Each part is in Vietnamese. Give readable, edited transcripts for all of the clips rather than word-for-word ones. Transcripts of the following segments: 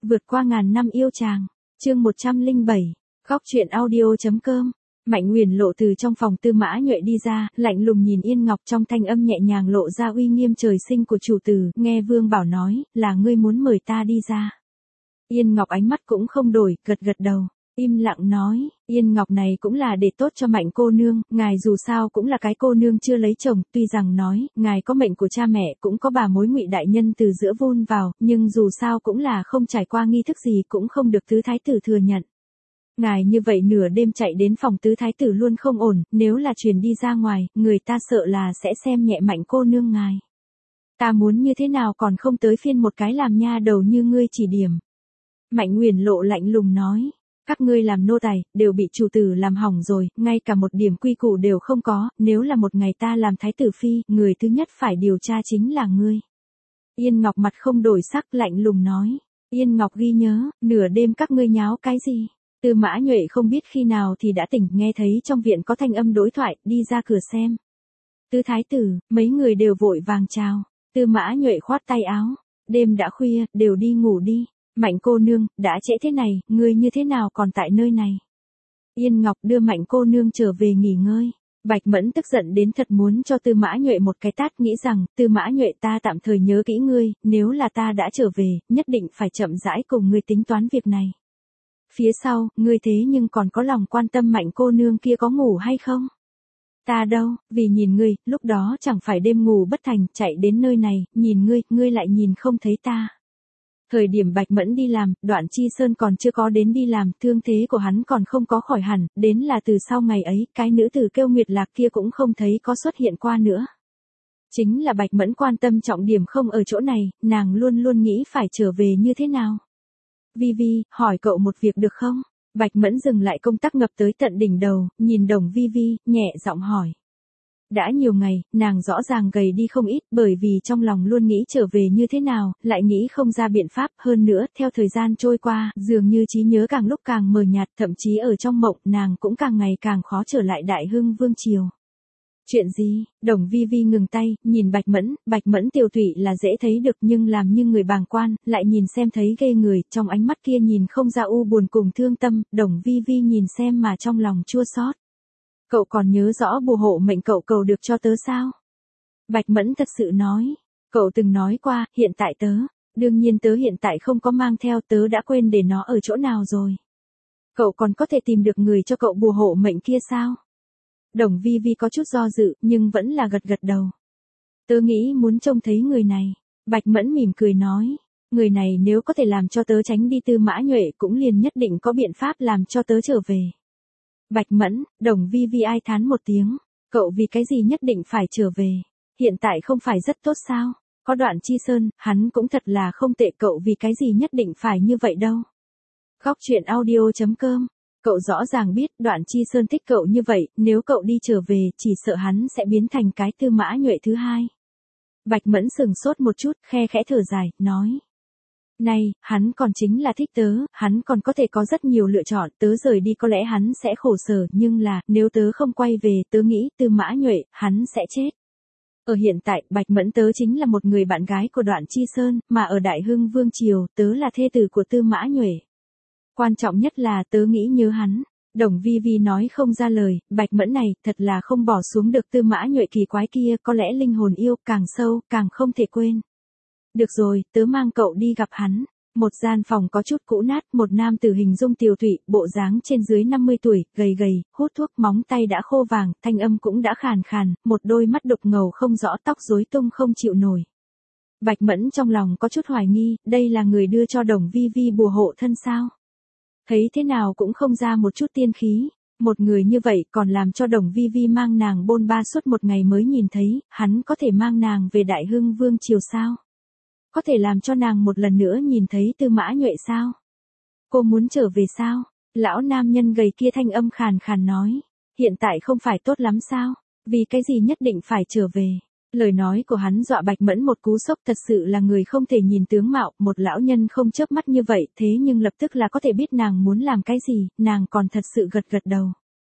Vượt qua ngàn năm yêu chàng. Chương 107. Góc truyện audio.com. Mạnh Nguyền Lộ từ trong phòng Tư Mã Nhuệ đi ra, lạnh lùng nhìn Yên Ngọc, trong thanh âm nhẹ nhàng lộ ra uy nghiêm trời sinh của chủ tử, nghe Vương Bảo nói, là ngươi muốn mời ta đi ra. Yên Ngọc ánh mắt cũng không đổi, gật gật đầu, im lặng nói, Yên Ngọc này cũng là để tốt cho Mạnh cô nương, ngài dù sao cũng là cái cô nương chưa lấy chồng, tuy rằng nói, ngài có mệnh của cha mẹ, cũng có bà mối Ngụy đại nhân từ giữa vun vào, nhưng dù sao cũng là không trải qua nghi thức gì, cũng không được tứ thái tử thừa nhận. Ngài như vậy nửa đêm chạy đến phòng tứ thái tử luôn không ổn, nếu là truyền đi ra ngoài, người ta sợ là sẽ xem nhẹ Mạnh cô nương ngài. Ta muốn như thế nào còn không tới phiên một cái làm nha đầu như ngươi chỉ điểm. Mạnh Nguyền Lộ lạnh lùng nói, các ngươi làm nô tài, đều bị chủ tử làm hỏng rồi, ngay cả một điểm quy củ đều không có, nếu là một ngày ta làm thái tử phi, người thứ nhất phải điều tra chính là ngươi. Yên Ngọc mặt không đổi sắc, lạnh lùng nói, Yên Ngọc ghi nhớ, nửa đêm các ngươi nháo cái gì? Tư Mã Nhuệ không biết khi nào thì đã tỉnh, nghe thấy trong viện có thanh âm đối thoại, đi ra cửa xem. Tứ thái tử, mấy người đều vội vàng chào. Tư Mã Nhuệ khoát tay áo, đêm đã khuya, đều đi ngủ đi. Mạnh cô nương, đã trễ thế này, ngươi như thế nào còn tại nơi này? Yên Ngọc đưa Mạnh cô nương trở về nghỉ ngơi. Bạch Mẫn tức giận đến thật muốn cho Tư Mã Nhuệ một cái tát, nghĩ rằng, Tư Mã Nhuệ ta tạm thời nhớ kỹ ngươi, nếu là ta đã trở về, nhất định phải chậm rãi cùng ngươi tính toán việc này. Phía sau, ngươi thế nhưng còn có lòng quan tâm Mạnh cô nương kia có ngủ hay không? Ta đâu, vì nhìn ngươi, lúc đó chẳng phải đêm ngủ bất thành, chạy đến nơi này, nhìn ngươi lại nhìn không thấy ta. Thời điểm Bạch Mẫn đi làm, Đoạn Chi Sơn còn chưa có đến đi làm, thương thế của hắn còn không có khỏi hẳn, đến là từ sau ngày ấy, cái nữ tử kêu Nguyệt Lạc kia cũng không thấy có xuất hiện qua nữa. Chính là Bạch Mẫn quan tâm trọng điểm không ở chỗ này, nàng luôn luôn nghĩ phải trở về như thế nào. Vi Vi, hỏi cậu một việc được không? Bạch Mẫn dừng lại công tác ngập tới tận đỉnh đầu, nhìn Đồng Vi Vi, nhẹ giọng hỏi. Đã nhiều ngày, nàng rõ ràng gầy đi không ít, bởi vì trong lòng luôn nghĩ trở về như thế nào, lại nghĩ không ra biện pháp, hơn nữa, theo thời gian trôi qua, dường như trí nhớ càng lúc càng mờ nhạt, thậm chí ở trong mộng, nàng cũng càng ngày càng khó trở lại Đại Hưng Vương triều. Chuyện gì? Đồng Vi Vi ngừng tay, nhìn Bạch Mẫn tiều tụy là dễ thấy được nhưng làm như người bàng quan, lại nhìn xem thấy ghê người, trong ánh mắt kia nhìn không ra u buồn cùng thương tâm, Đồng Vi Vi nhìn xem mà trong lòng chua xót. Cậu còn nhớ rõ bùa hộ mệnh cậu cầu được cho tớ sao? Bạch Mẫn thật sự nói, cậu từng nói qua, hiện tại đương nhiên tớ hiện tại không có mang theo, tớ đã quên để nó ở chỗ nào rồi. Cậu còn có thể tìm được người cho cậu bùa hộ mệnh kia sao? Đồng Vi Vi có chút do dự, nhưng vẫn là gật gật đầu. Tớ nghĩ muốn trông thấy người này. Bạch Mẫn mỉm cười nói, người này nếu có thể làm cho tớ tránh đi Tư Mã Nhuệ cũng liền nhất định có biện pháp làm cho tớ trở về. Bạch Mẫn, Đồng Vi Vi ai thán một tiếng, cậu vì cái gì nhất định phải trở về, hiện tại không phải rất tốt sao, có Đoạn Chi Sơn, hắn cũng thật là không tệ, cậu vì cái gì nhất định phải như vậy đâu. Góc truyện audio.com. Cậu rõ ràng biết Đoạn Chi Sơn thích cậu như vậy, nếu cậu đi trở về, chỉ sợ hắn sẽ biến thành cái Tư Mã Nhuệ thứ hai. Bạch Mẫn sừng sốt một chút, khe khẽ thở dài, nói. Này, hắn còn chính là thích tớ, hắn còn có thể có rất nhiều lựa chọn, tớ rời đi có lẽ hắn sẽ khổ sở, nhưng là, nếu tớ không quay về, tớ nghĩ Tư Mã Nhuệ, hắn sẽ chết. Ở hiện tại, Bạch Mẫn tớ chính là một người bạn gái của Đoạn Chi Sơn, mà ở Đại Hưng Vương triều, tớ là thê tử của Tư Mã Nhuệ. Quan trọng nhất là tớ nghĩ nhớ hắn. Đồng Vi Vi nói không ra lời, Bạch Mẫn này thật là không bỏ xuống được Tư Mã Nhuệ kỳ quái kia, có lẽ linh hồn yêu càng sâu, càng không thể quên. Được rồi, tớ mang cậu đi gặp hắn. Một gian phòng có chút cũ nát, một nam tử hình dung tiều tụy, bộ dáng trên dưới 50 tuổi, gầy gầy, hút thuốc, móng tay đã khô vàng, thanh âm cũng đã khàn khàn, một đôi mắt đục ngầu không rõ, tóc rối tung không chịu nổi. Bạch Mẫn trong lòng có chút hoài nghi, đây là người đưa cho Đồng Vi Vi bùa hộ thân sao? Thấy thế nào cũng không ra một chút tiên khí, một người như vậy còn làm cho Đồng Vi Vi mang nàng bôn ba suốt một ngày mới nhìn thấy, hắn có thể mang nàng về Đại Hưng Vương triều sao? Có thể làm cho nàng một lần nữa nhìn thấy Tư Mã Nhuệ sao? Cô muốn trở về sao? Lão nam nhân gầy kia thanh âm khàn khàn nói, hiện tại không phải tốt lắm sao? Vì cái gì nhất định phải trở về? Lời nói của hắn dọa Bạch Mẫn một cú sốc, thật sự là người không thể nhìn tướng mạo, một lão nhân không chớp mắt như vậy, thế nhưng lập tức là có thể biết nàng muốn làm cái gì, nàng còn thật sự gật gật đầu.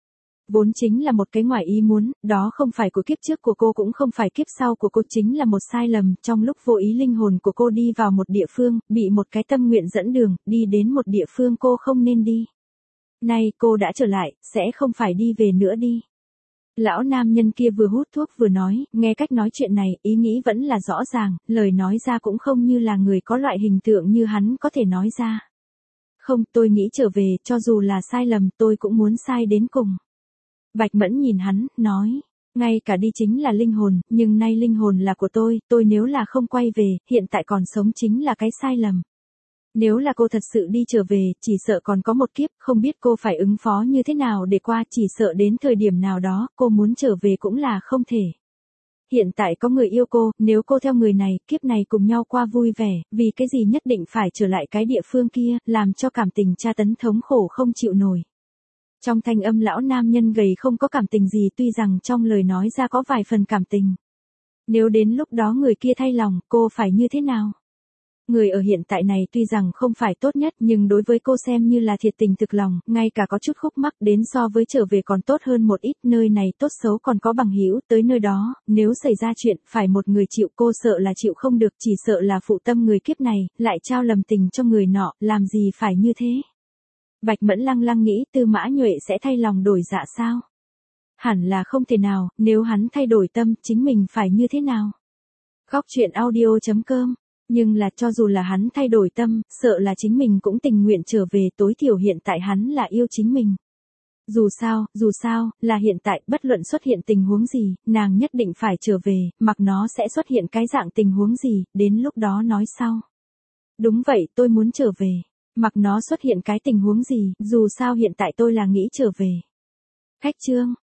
Vốn chính là một cái ngoài ý muốn, đó không phải của kiếp trước của cô cũng không phải kiếp sau của cô, chính là một sai lầm, trong lúc vô ý linh hồn của cô đi vào một địa phương, bị một cái tâm nguyện dẫn đường, đi đến một địa phương cô không nên đi. Nay cô đã trở lại, sẽ không phải đi về nữa đi. Lão nam nhân kia vừa hút thuốc vừa nói, nghe cách nói chuyện này, ý nghĩ vẫn là rõ ràng, lời nói ra cũng không như là người có loại hình tượng như hắn có thể nói ra. Không, tôi nghĩ trở về, cho dù là sai lầm, tôi cũng muốn sai đến cùng. Bạch Mẫn nhìn hắn, nói, ngay cả đi chính là linh hồn, nhưng nay linh hồn là của tôi nếu là không quay về, hiện tại còn sống chính là cái sai lầm. Nếu là cô thật sự đi trở về, chỉ sợ còn có một kiếp, không biết cô phải ứng phó như thế nào để qua, chỉ sợ đến thời điểm nào đó, cô muốn trở về cũng là không thể. Hiện tại có người yêu cô, nếu cô theo người này, kiếp này cùng nhau qua vui vẻ, vì cái gì nhất định phải trở lại cái địa phương kia, làm cho cảm tình tra tấn thống khổ không chịu nổi. Trong thanh âm lão nam nhân gầy không có cảm tình gì, tuy rằng trong lời nói ra có vài phần cảm tình. Nếu đến lúc đó người kia thay lòng, cô phải như thế nào? Người ở hiện tại này tuy rằng không phải tốt nhất nhưng đối với cô xem như là thiệt tình thực lòng, ngay cả có chút khúc mắc đến so với trở về còn tốt hơn một ít, nơi này tốt xấu còn có bằng hữu, tới nơi đó, nếu xảy ra chuyện, phải một người chịu, cô sợ là chịu không được, chỉ sợ là phụ tâm người kiếp này, lại trao lầm tình cho người nọ, làm gì phải như thế. Bạch Mẫn lăng lăng nghĩ Tư Mã Nhuệ sẽ thay lòng đổi dạ sao? Hẳn là không thể nào, nếu hắn thay đổi tâm, chính mình phải như thế nào? Góc truyện audio.com. Nhưng là cho dù là hắn thay đổi tâm, sợ là chính mình cũng tình nguyện trở về, tối thiểu hiện tại hắn là yêu chính mình. Dù sao, là hiện tại, bất luận xuất hiện tình huống gì, nàng nhất định phải trở về, mặc nó sẽ xuất hiện cái dạng tình huống gì, đến lúc đó nói sau. Đúng vậy, tôi muốn trở về. Mặc nó xuất hiện cái tình huống gì, dù sao hiện tại tôi là nghĩ trở về. Khách chương.